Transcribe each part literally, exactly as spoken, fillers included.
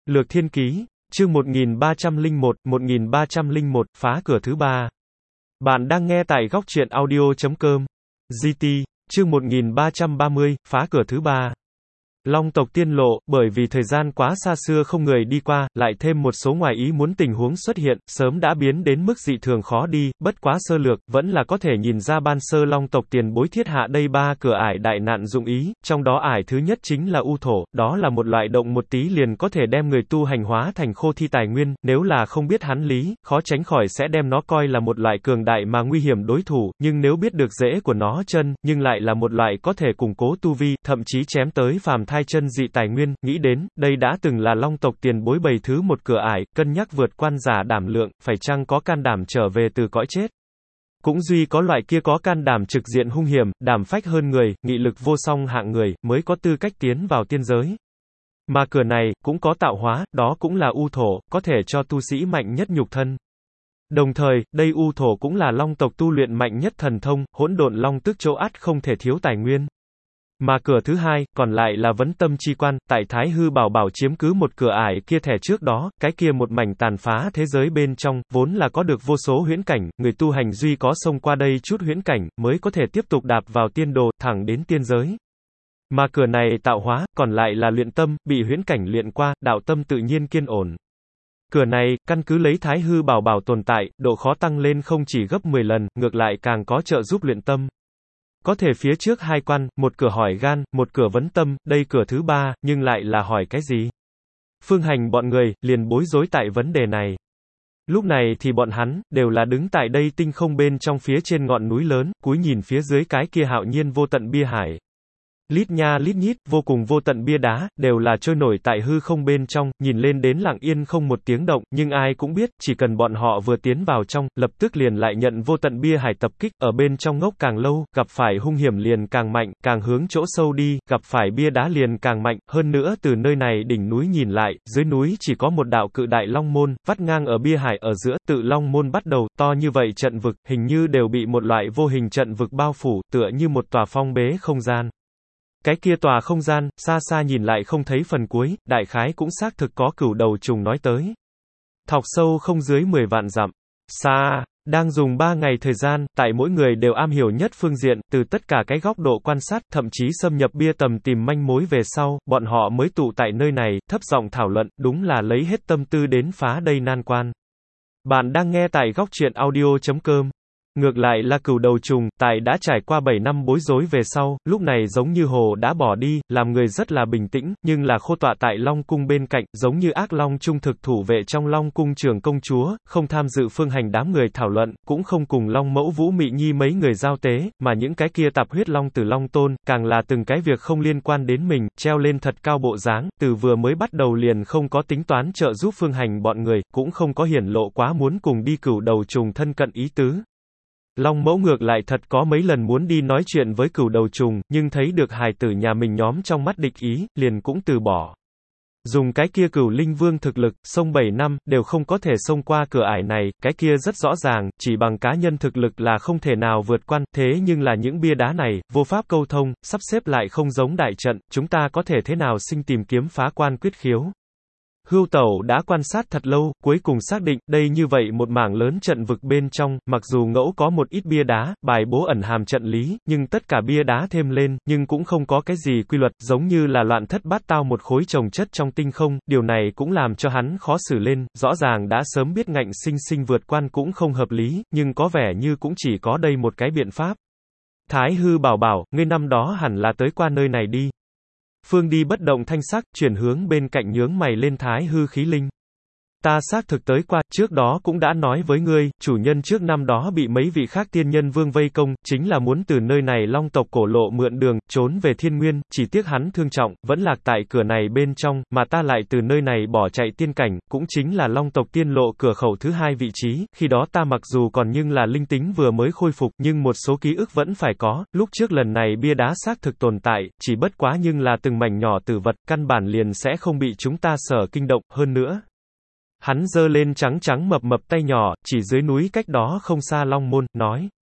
Lược Thiên Ký, chương một nghìn ba trăm lẻ một, một nghìn ba trăm lẻ một, phá cửa thứ ba. Bạn đang nghe tại góc truyện audio chấm com. giê tê, chương một nghìn ba trăm ba mươi, phá cửa thứ ba. Long tộc tiên lộ, bởi vì thời gian quá xa xưa không người đi qua, lại thêm một số ngoài ý muốn tình huống xuất hiện, sớm đã biến đến mức dị thường khó đi, bất quá sơ lược, vẫn là có thể nhìn ra ban sơ Long tộc tiền bối thiết hạ đây ba cửa ải đại nạn dụng ý, trong đó ải thứ nhất chính là u thổ, đó là một loại động một tí liền có thể đem người tu hành hóa thành khô thi tài nguyên, nếu là không biết hắn lý, khó tránh khỏi sẽ đem nó coi là một loại cường đại mà nguy hiểm đối thủ, nhưng nếu biết được rễ của nó chân, nhưng lại là một loại có thể củng cố tu vi, thậm chí chém tới phàm thai chân dị tài nguyên, nghĩ đến, đây đã từng là Long tộc tiền bối bày thứ một cửa ải, cân nhắc vượt quan giả đảm lượng, phải chăng có can đảm trở về từ cõi chết. Cũng duy có loại kia có can đảm trực diện hung hiểm, đảm phách hơn người, nghị lực vô song hạng người, mới có tư cách tiến vào tiên giới. Mà cửa này, cũng có tạo hóa, đó cũng là u thổ, có thể cho tu sĩ mạnh nhất nhục thân. Đồng thời, đây u thổ cũng là Long tộc tu luyện mạnh nhất thần thông, hỗn độn long tức chỗ ắt không thể thiếu tài nguyên. Mà cửa thứ hai, còn lại là vấn tâm chi quan, tại Thái Hư Bảo Bảo chiếm cứ một cửa ải kia thẻ trước đó, cái kia một mảnh tàn phá thế giới bên trong, vốn là có được vô số huyễn cảnh, người tu hành duy có xông qua đây chút huyễn cảnh, mới có thể tiếp tục đạp vào tiên đồ, thẳng đến tiên giới. Mà cửa này tạo hóa, còn lại là luyện tâm, bị huyễn cảnh luyện qua, đạo tâm tự nhiên kiên ổn. Cửa này, căn cứ lấy Thái Hư Bảo Bảo tồn tại, độ khó tăng lên không chỉ gấp mười lần, ngược lại càng có trợ giúp luyện tâm. Có thể phía trước hai quan, một cửa hỏi gan, một cửa vấn tâm, đây cửa thứ ba, nhưng lại là hỏi cái gì? Phương Hành bọn người, liền bối rối tại vấn đề này. Lúc này thì bọn hắn, đều là đứng tại đây tinh không bên trong phía trên ngọn núi lớn, cúi nhìn phía dưới cái kia hạo nhiên vô tận bia hải. Lít nha lít nhít, vô cùng vô tận bia đá, đều là trôi nổi tại hư không bên trong, nhìn lên đến lặng yên không một tiếng động, nhưng ai cũng biết, chỉ cần bọn họ vừa tiến vào trong, lập tức liền lại nhận vô tận bia hải tập kích, ở bên trong ngốc càng lâu, gặp phải hung hiểm liền càng mạnh, càng hướng chỗ sâu đi, gặp phải bia đá liền càng mạnh, hơn nữa từ nơi này đỉnh núi nhìn lại, dưới núi chỉ có một đạo cự đại long môn, vắt ngang ở bia hải ở giữa, tự long môn bắt đầu, to như vậy trận vực, hình như đều bị một loại vô hình trận vực bao phủ, tựa như một tòa phong bế không gian. Cái kia tòa không gian, xa xa nhìn lại không thấy phần cuối, đại khái cũng xác thực có cửu đầu trùng nói tới. Thọc sâu không dưới mười vạn dặm. Xa, đang dùng ba ngày thời gian, tại mỗi người đều am hiểu nhất phương diện, từ tất cả cái góc độ quan sát, thậm chí xâm nhập bia tầm tìm manh mối về sau, bọn họ mới tụ tại nơi này, thấp giọng thảo luận, đúng là lấy hết tâm tư đến phá đây nan quan. Bạn đang nghe tại góc truyện audio chấm com. Ngược lại là cửu đầu trùng, tại đã trải qua bảy năm bối rối về sau, lúc này giống như hồ đã bỏ đi, làm người rất là bình tĩnh, nhưng là khô tọa tại Long cung bên cạnh, giống như ác long trung thực thủ vệ trong Long cung trưởng công chúa, không tham dự Phương Hành đám người thảo luận, cũng không cùng Long mẫu Vũ Mị Nhi mấy người giao tế, mà những cái kia tạp huyết long từ Long tôn, càng là từng cái việc không liên quan đến mình, treo lên thật cao bộ dáng, từ vừa mới bắt đầu liền không có tính toán trợ giúp Phương Hành bọn người, cũng không có hiển lộ quá muốn cùng đi cửu đầu trùng thân cận ý tứ. Long mẫu ngược lại thật có mấy lần muốn đi nói chuyện với cửu đầu trùng, nhưng thấy được hài tử nhà mình nhóm trong mắt địch ý, liền cũng từ bỏ. Dùng cái kia cửu linh vương thực lực, xông bảy năm, đều không có thể xông qua cửa ải này, cái kia rất rõ ràng, chỉ bằng cá nhân thực lực là không thể nào vượt qua, thế nhưng là những bia đá này, vô pháp câu thông, sắp xếp lại không giống đại trận, chúng ta có thể thế nào sinh tìm kiếm phá quan quyết khiếu. Hưu Tẩu đã quan sát thật lâu, cuối cùng xác định, đây như vậy một mảng lớn trận vực bên trong, mặc dù ngẫu có một ít bia đá, bài bố ẩn hàm trận lý, nhưng tất cả bia đá thêm lên, nhưng cũng không có cái gì quy luật, giống như là loạn thất bát tao một khối chồng chất trong tinh không, điều này cũng làm cho hắn khó xử lên, rõ ràng đã sớm biết ngạnh sinh sinh vượt quan cũng không hợp lý, nhưng có vẻ như cũng chỉ có đây một cái biện pháp. Thái Hư Bảo Bảo, ngươi năm đó hẳn là tới qua nơi này đi. Phương đi bất động thanh sắc, chuyển hướng bên cạnh nhướng mày lên Thái Hư Khí Linh. Ta xác thực tới qua, trước đó cũng đã nói với ngươi, chủ nhân trước năm đó bị mấy vị khác tiên nhân vương vây công, chính là muốn từ nơi này Long tộc cổ lộ mượn đường, trốn về thiên nguyên, chỉ tiếc hắn thương trọng, vẫn lạc tại cửa này bên trong, mà ta lại từ nơi này bỏ chạy tiên cảnh, cũng chính là Long tộc tiên lộ cửa khẩu thứ hai vị trí, khi đó ta mặc dù còn nhưng là linh tính vừa mới khôi phục, nhưng một số ký ức vẫn phải có, lúc trước lần này bia đá xác thực tồn tại, chỉ bất quá nhưng là từng mảnh nhỏ tử vật, căn bản liền sẽ không bị chúng ta sở kinh động, hơn nữa. Hắn giơ lên trắng trắng mập mập tay nhỏ, chỉ dưới núi cách đó không xa Long môn, nói.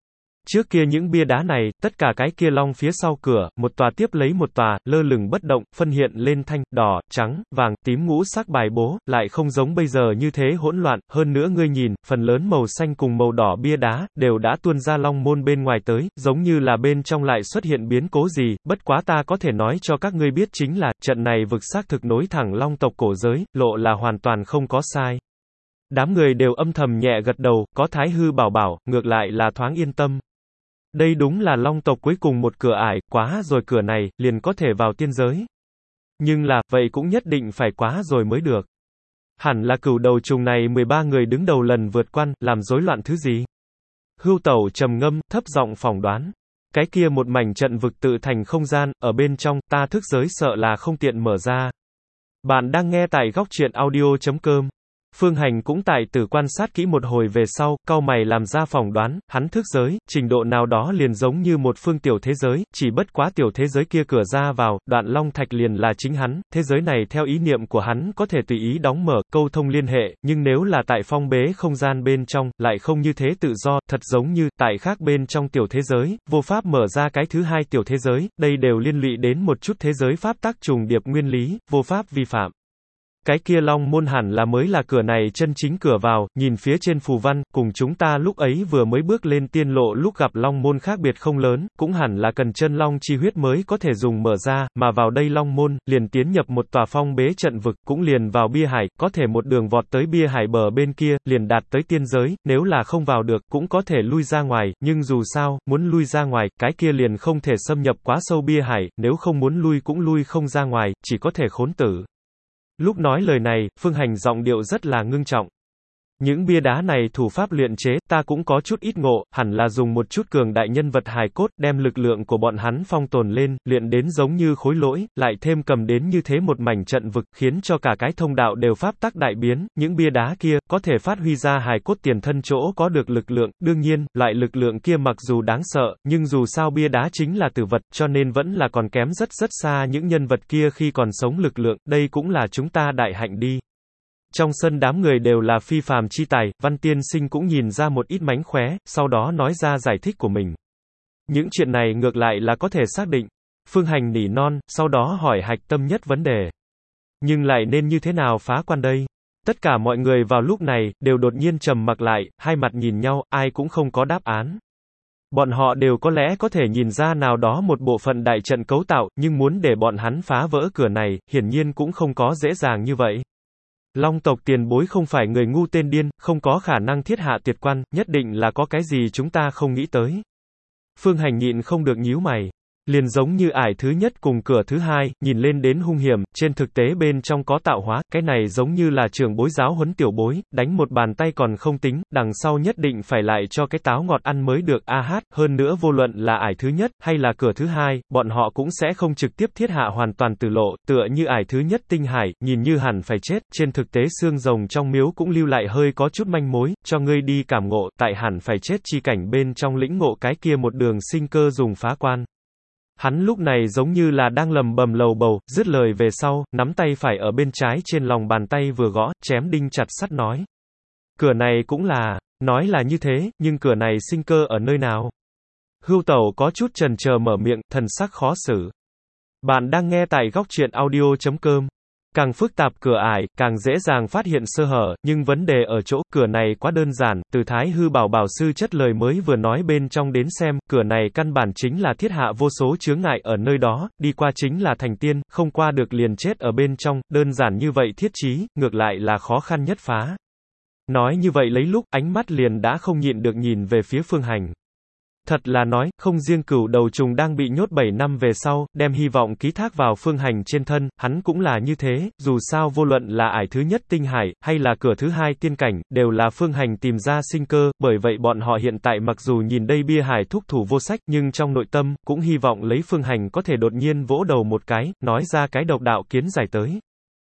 Trước kia những bia đá này, tất cả cái kia long phía sau cửa, một tòa tiếp lấy một tòa, lơ lửng bất động, phân hiện lên thanh, đỏ, trắng, vàng, tím ngũ sắc bài bố, lại không giống bây giờ như thế hỗn loạn, hơn nữa ngươi nhìn, phần lớn màu xanh cùng màu đỏ bia đá, đều đã tuôn ra long môn bên ngoài tới, giống như là bên trong lại xuất hiện biến cố gì, bất quá ta có thể nói cho các ngươi biết chính là, trận này vực xác thực nối thẳng long tộc cổ giới, lộ là hoàn toàn không có sai. Đám người đều âm thầm nhẹ gật đầu, có Thái Hư bảo bảo, ngược lại là thoáng yên tâm. Đây đúng là long tộc cuối cùng một cửa ải, quá rồi cửa này, liền có thể vào tiên giới. Nhưng là, vậy cũng nhất định phải quá rồi mới được. Hẳn là cửu đầu trùng này mười ba người đứng đầu lần vượt quan, làm rối loạn thứ gì? Hưu Tẩu trầm ngâm, thấp giọng phỏng đoán. Cái kia một mảnh trận vực tự thành không gian, ở bên trong, ta thức giới sợ là không tiện mở ra. Bạn đang nghe tại góc truyện audio chấm com. Phương Hành cũng tại tử quan sát kỹ một hồi về sau, cau mày làm ra phỏng đoán, hắn thức giới, trình độ nào đó liền giống như một phương tiểu thế giới, chỉ bất quá tiểu thế giới kia cửa ra vào, đoạn long thạch liền là chính hắn, thế giới này theo ý niệm của hắn có thể tùy ý đóng mở, câu thông liên hệ, nhưng nếu là tại phong bế không gian bên trong, lại không như thế tự do, thật giống như, tại khác bên trong tiểu thế giới, vô pháp mở ra cái thứ hai tiểu thế giới, đây đều liên lụy đến một chút thế giới pháp tắc trùng điệp nguyên lý, vô pháp vi phạm. Cái kia long môn hẳn là mới là cửa này chân chính cửa vào, nhìn phía trên phù văn, cùng chúng ta lúc ấy vừa mới bước lên tiên lộ lúc gặp long môn khác biệt không lớn, cũng hẳn là cần chân long chi huyết mới có thể dùng mở ra, mà vào đây long môn, liền tiến nhập một tòa phong bế trận vực, cũng liền vào bia hải, có thể một đường vọt tới bia hải bờ bên kia, liền đạt tới tiên giới, nếu là không vào được, cũng có thể lui ra ngoài, nhưng dù sao, muốn lui ra ngoài, cái kia liền không thể xâm nhập quá sâu bia hải, nếu không muốn lui cũng lui không ra ngoài, chỉ có thể khốn tử. Lúc nói lời này, Phương Hành giọng điệu rất là ngưng trọng. Những bia đá này thủ pháp luyện chế, ta cũng có chút ít ngộ, hẳn là dùng một chút cường đại nhân vật hài cốt, đem lực lượng của bọn hắn phong tồn lên, luyện đến giống như khối lỗi, lại thêm cầm đến như thế một mảnh trận vực, khiến cho cả cái thông đạo đều pháp tắc đại biến, những bia đá kia, có thể phát huy ra hài cốt tiền thân chỗ có được lực lượng, đương nhiên, loại lực lượng kia mặc dù đáng sợ, nhưng dù sao bia đá chính là tử vật, cho nên vẫn là còn kém rất rất xa những nhân vật kia khi còn sống lực lượng, đây cũng là chúng ta đại hạnh đi. Trong sân đám người đều là phi phàm chi tài, Văn Tiên Sinh cũng nhìn ra một ít mánh khóe, sau đó nói ra giải thích của mình. Những chuyện này ngược lại là có thể xác định. Phương Hành nỉ non, sau đó hỏi hạch tâm nhất vấn đề. Nhưng lại nên như thế nào phá quan đây? Tất cả mọi người vào lúc này, đều đột nhiên trầm mặc lại, hai mặt nhìn nhau, ai cũng không có đáp án. Bọn họ đều có lẽ có thể nhìn ra nào đó một bộ phận đại trận cấu tạo, nhưng muốn để bọn hắn phá vỡ cửa này, hiển nhiên cũng không có dễ dàng như vậy. Long tộc tiền bối không phải người ngu tên điên, không có khả năng thiết hạ tuyệt quan, nhất định là có cái gì chúng ta không nghĩ tới. Phương Hành nhịn không được nhíu mày. Liền giống như ải thứ nhất cùng cửa thứ hai, nhìn lên đến hung hiểm, trên thực tế bên trong có tạo hóa, cái này giống như là trưởng bối giáo huấn tiểu bối, đánh một bàn tay còn không tính, đằng sau nhất định phải lại cho cái táo ngọt ăn mới được, a hát, hơn nữa vô luận là ải thứ nhất, hay là cửa thứ hai, bọn họ cũng sẽ không trực tiếp thiết hạ hoàn toàn tử lộ, tựa như ải thứ nhất tinh hải, nhìn như hẳn phải chết, trên thực tế xương rồng trong miếu cũng lưu lại hơi có chút manh mối, cho ngươi đi cảm ngộ, tại hẳn phải chết chi cảnh bên trong lĩnh ngộ cái kia một đường sinh cơ dùng phá quan. Hắn lúc này giống như là đang lầm bầm lầu bầu, dứt lời về sau, nắm tay phải ở bên trái trên lòng bàn tay vừa gõ, chém đinh chặt sắt nói. Cửa này cũng là, nói là như thế, nhưng cửa này sinh cơ ở nơi nào? Hưu Tẩu có chút chần chờ mở miệng, thần sắc khó xử. Bạn đang nghe tại góc truyện audio chấm com. Càng phức tạp cửa ải, càng dễ dàng phát hiện sơ hở, nhưng vấn đề ở chỗ, cửa này quá đơn giản, từ Thái Hư bảo bảo sư chất lời mới vừa nói bên trong đến xem, cửa này căn bản chính là thiết hạ vô số chướng ngại ở nơi đó, đi qua chính là thành tiên, không qua được liền chết ở bên trong, đơn giản như vậy thiết chí, ngược lại là khó khăn nhất phá. Nói như vậy lấy lúc, ánh mắt liền đã không nhịn được nhìn về phía Phương Hành. Thật là nói, không riêng cửu đầu trùng đang bị nhốt bảy năm về sau, đem hy vọng ký thác vào Phương Hành trên thân, hắn cũng là như thế, dù sao vô luận là ải thứ nhất tinh hải, hay là cửa thứ hai tiên cảnh, đều là Phương Hành tìm ra sinh cơ, bởi vậy bọn họ hiện tại mặc dù nhìn đây bia hải thúc thủ vô sách, nhưng trong nội tâm, cũng hy vọng lấy Phương Hành có thể đột nhiên vỗ đầu một cái, nói ra cái độc đạo kiến giải tới.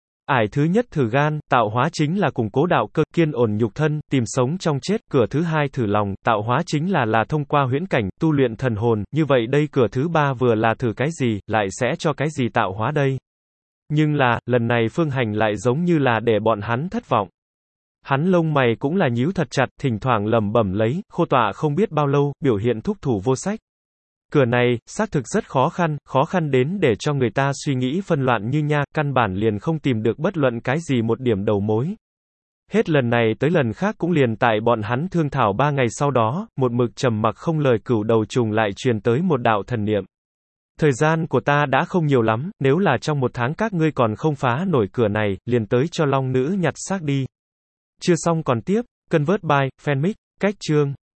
Ải thứ nhất thử gan, tạo hóa chính là củng cố đạo cơ, kiên ổn nhục thân, tìm sống trong chết, cửa thứ hai thử lòng, tạo hóa chính là là thông qua huyễn cảnh, tu luyện thần hồn, như vậy đây cửa thứ ba vừa là thử cái gì, lại sẽ cho cái gì tạo hóa đây. Nhưng là, lần này Phương Hành lại giống như là để bọn hắn thất vọng. Hắn lông mày cũng là nhíu thật chặt, thỉnh thoảng lẩm bẩm lấy, khô tọa không biết bao lâu, biểu hiện thúc thủ vô sách. Cửa này, xác thực rất khó khăn, khó khăn đến để cho người ta suy nghĩ phân loạn như nha, căn bản liền không tìm được bất luận cái gì một điểm đầu mối. Hết lần này tới lần khác cũng liền tại bọn hắn thương thảo ba ngày sau đó, một mực trầm mặc không lời cửu đầu trùng lại truyền tới một đạo thần niệm. Thời gian của ta đã không nhiều lắm, nếu là trong một tháng các ngươi còn không phá nổi cửa này, liền tới cho long nữ nhặt xác đi. Chưa xong còn tiếp, Convert by, Fanmic, cách chương.